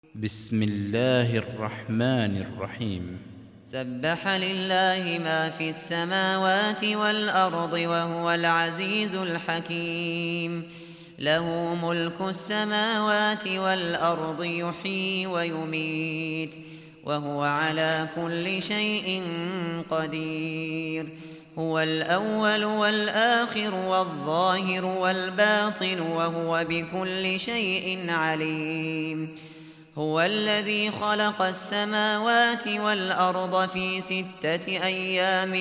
بسم الله الرحمن الرحيم. سبح لله ما في السماوات والأرض وهو العزيز الحكيم. له ملك السماوات والأرض يحيي ويميت وهو على كل شيء قدير. هو الأول والآخر والظاهر والباطن وهو بكل شيء عليم. هو الذي خلق السماوات والأرض في 6 أيام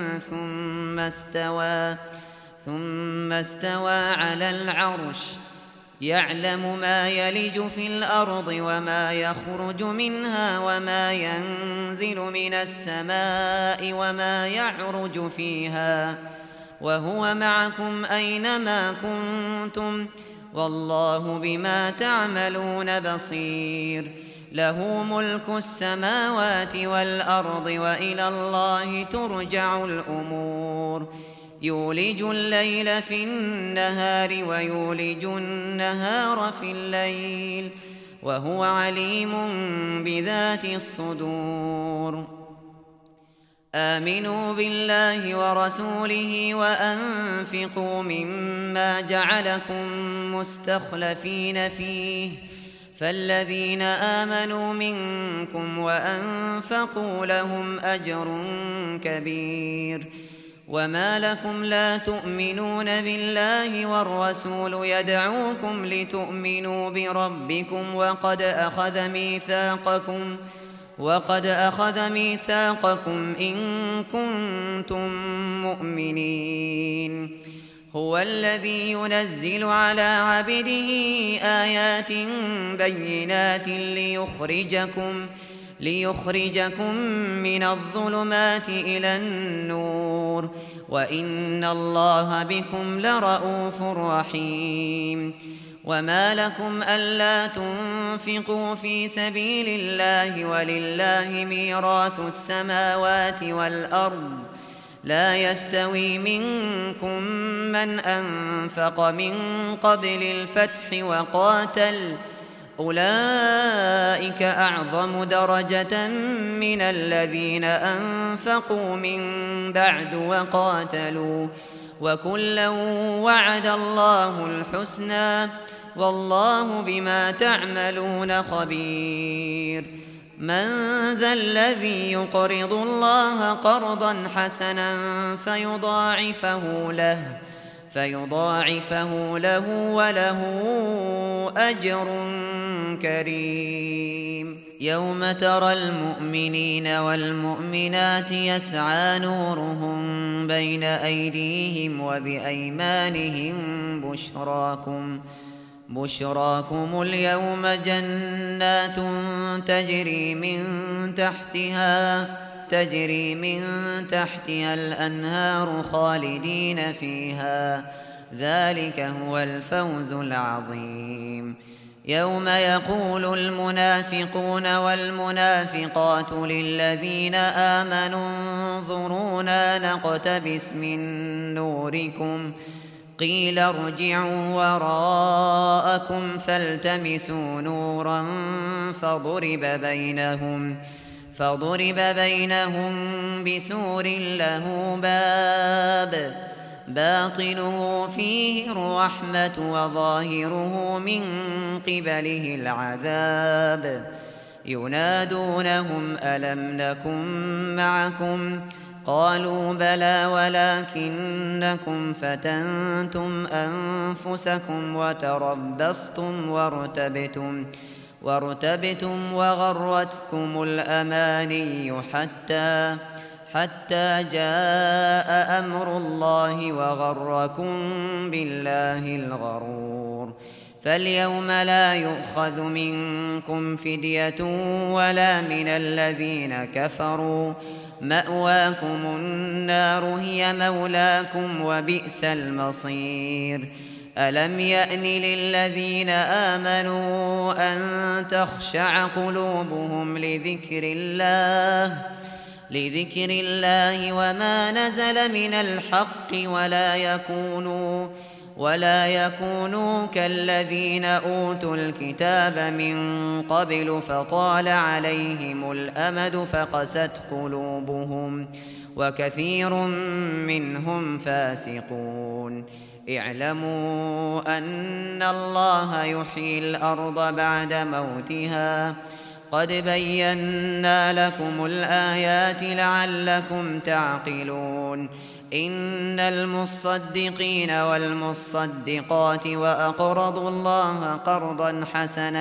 ثم استوى على العرش. يعلم ما يلج في الأرض وما يخرج منها وما ينزل من السماء وما يعرج فيها، وهو معكم أينما كنتم، والله بما تعملون بصير. له ملك السماوات والأرض وإلى الله ترجع الأمور. يولج الليل في النهار ويولج النهار في الليل وهو عليم بذات الصدور. آمنوا بالله ورسوله وأنفقوا مما جعلكم مستخلفين فيه، فالذين آمنوا منكم وأنفقوا لهم أجر كبير. وما لكم لا تؤمنون بالله والرسول يدعوكم لتؤمنوا بربكم وقد أخذ ميثاقكم إن كنتم مؤمنين. هو الذي ينزل على عبده آيات بينات ليخرجكم من الظلمات إلى النور، وإن الله بكم لرءوف رحيم. وما لكم ألا تنفقوا في سبيل الله ولله ميراث السماوات والأرض، لا يستوي منكم من أنفق من قبل الفتح وقاتل، أولئك أعظم درجة من الذين أنفقوا من بعد وقاتلوا، وكلا وعد الله الحسنى، والله بما تعملون خبير. من ذا الذي يقرض الله قرضا حسنا فيضاعفه له وله أجر كريم. يوم ترى المؤمنين والمؤمنات يسعى نورهم بين أيديهم وبأيمانهم بشراكم اليوم جنات تجري من تحتها الأنهار خالدين فيها، ذلك هو الفوز العظيم. يوم يقول المنافقون والمنافقات للذين آمنوا انظرونا نقتبس من نوركم، قيل ارجعوا وراءكم فالتمسوا نورا فضرب بينهم بسور له باب باطنه فيه الرحمة وظاهره من قبله العذاب. ينادونهم ألم نكن معكم؟ قالوا بلى ولكنكم فتنتم أنفسكم وارتبتم وغرتكم الأماني حتى جاء أمر الله وغركم بالله الغرور. فاليوم لا يؤخذ منكم فدية ولا من الذين كفروا، مأواكم النار هي مولاكم وبئس المصير. ألم يأن للذين آمنوا أن تخشع قلوبهم لذكر الله وما نزل من الحق ولا يكونوا كالذين أوتوا الكتاب من قبل فطال عليهم الأمد فقست قلوبهم وكثير منهم فاسقون. اعلموا أن الله يحيي الأرض بعد موتها قد بينا لكم الآيات لعلكم تعقلون. إن المصدقين والمصدقات وأقرضوا الله قرضا حسنا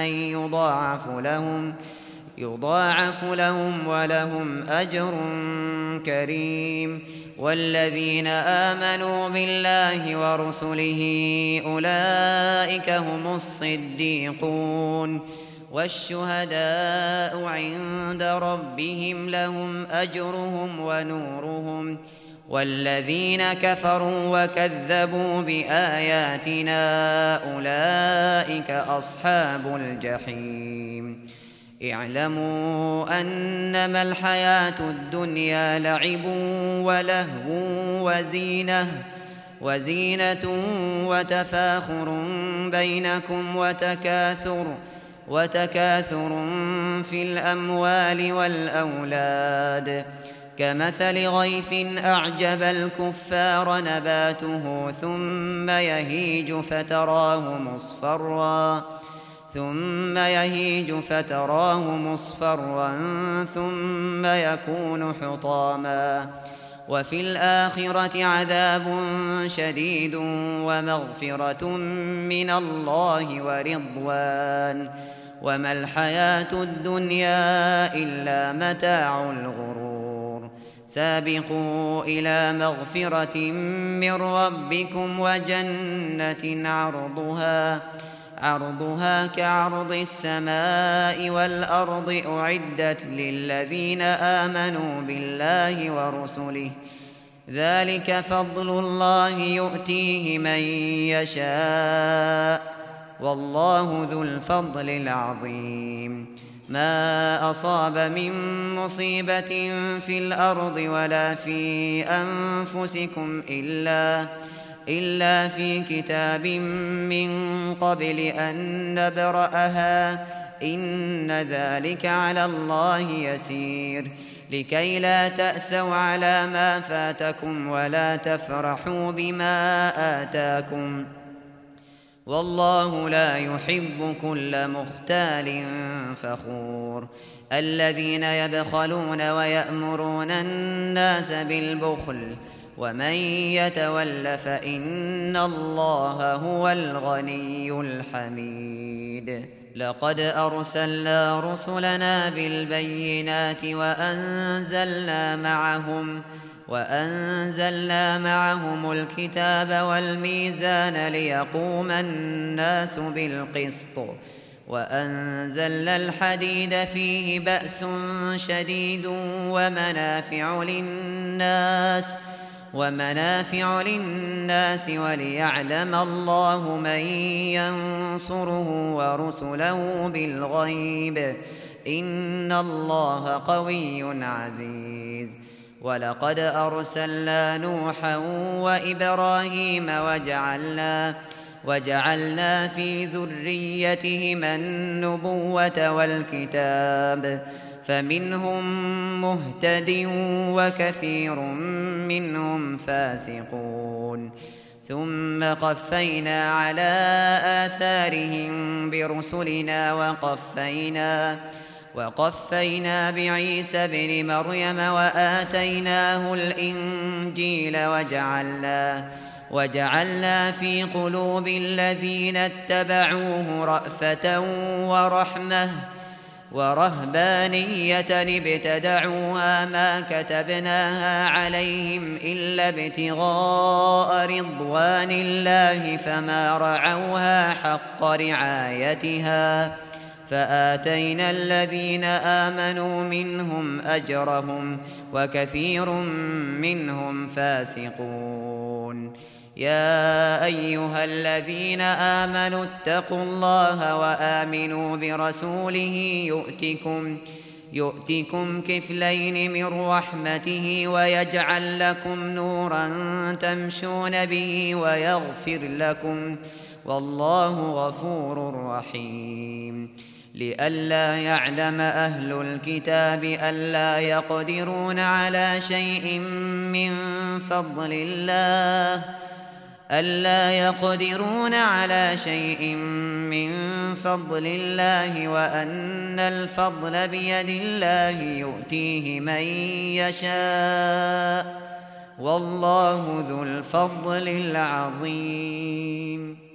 يضاعف لهم ولهم أجر كريم. والذين آمنوا بالله ورسله أولئك هم الصديقون والشهداء عند ربهم لهم أجرهم ونورهم. والذين كفروا وكذبوا بآياتنا أولئك أصحاب الجحيم. اعلموا أنما الحياة الدنيا لعب ولهو وزينة وتفاخر بينكم وتكاثر في الأموال والأولاد كمثل غيث أعجب الكفار نباته ثم يهيج فتراه مصفرا ثم يكون حطاما. وفي الآخرة عذاب شديد ومغفرة من الله ورضوان وما الحياة الدنيا إلا متاع الغرور. سابقوا إلى مغفرة من ربكم وجنة عرضها كعرض السماء والأرض أعدت للذين آمنوا بالله ورسله ذلك فضل الله يؤتيه من يشاء والله ذو الفضل العظيم. ما أصاب من مصيبة في الأرض ولا في أنفسكم إلا في كتاب من قبل أن نبرأها إن ذلك على الله يسير. لكي لا تأسوا على ما فاتكم ولا تفرحوا بما آتاكم والله لا يحب كل مختال فخور. الذين يبخلون ويأمرون الناس بالبخل ومن يتول فإن الله هو الغني الحميد. لقد أرسلنا رسلنا بالبينات وأنزلنا معهم الكتاب والميزان ليقوم الناس بالقسط وأنزلنا الحديد فيه بأس شديد ومنافع للناس وليعلم الله من ينصره ورسله بالغيب إن الله قوي عزيز. ولقد أرسلنا نوحا وإبراهيم وجعلنا في ذريتهما النبوة والكتاب فمنهم مهتد وكثير منهم فاسقون. ثم قفينا على آثارهم برسلنا وقفينا بعيسى ابن مريم وآتيناه الإنجيل وجعلنا في قلوب الذين اتبعوه رأفة ورحمة ورهبانية ابتدعوها ما كتبناها عليهم إلا ابتغاء رضوان الله فما رعوها حق رعايتها فآتينا الذين آمنوا منهم أجرهم وكثير منهم فاسقون. يا أيها الذين آمنوا اتقوا الله وآمنوا برسوله يؤتكم كفلين من رحمته ويجعل لكم نورا تمشون به ويغفر لكم، والله غفور رحيم. لئلا يعلم أهل الكتاب ألا يقدرون على شيء من فضل الله وأن الفضل بيد الله يؤتيه من يشاء، والله ذو الفضل العظيم.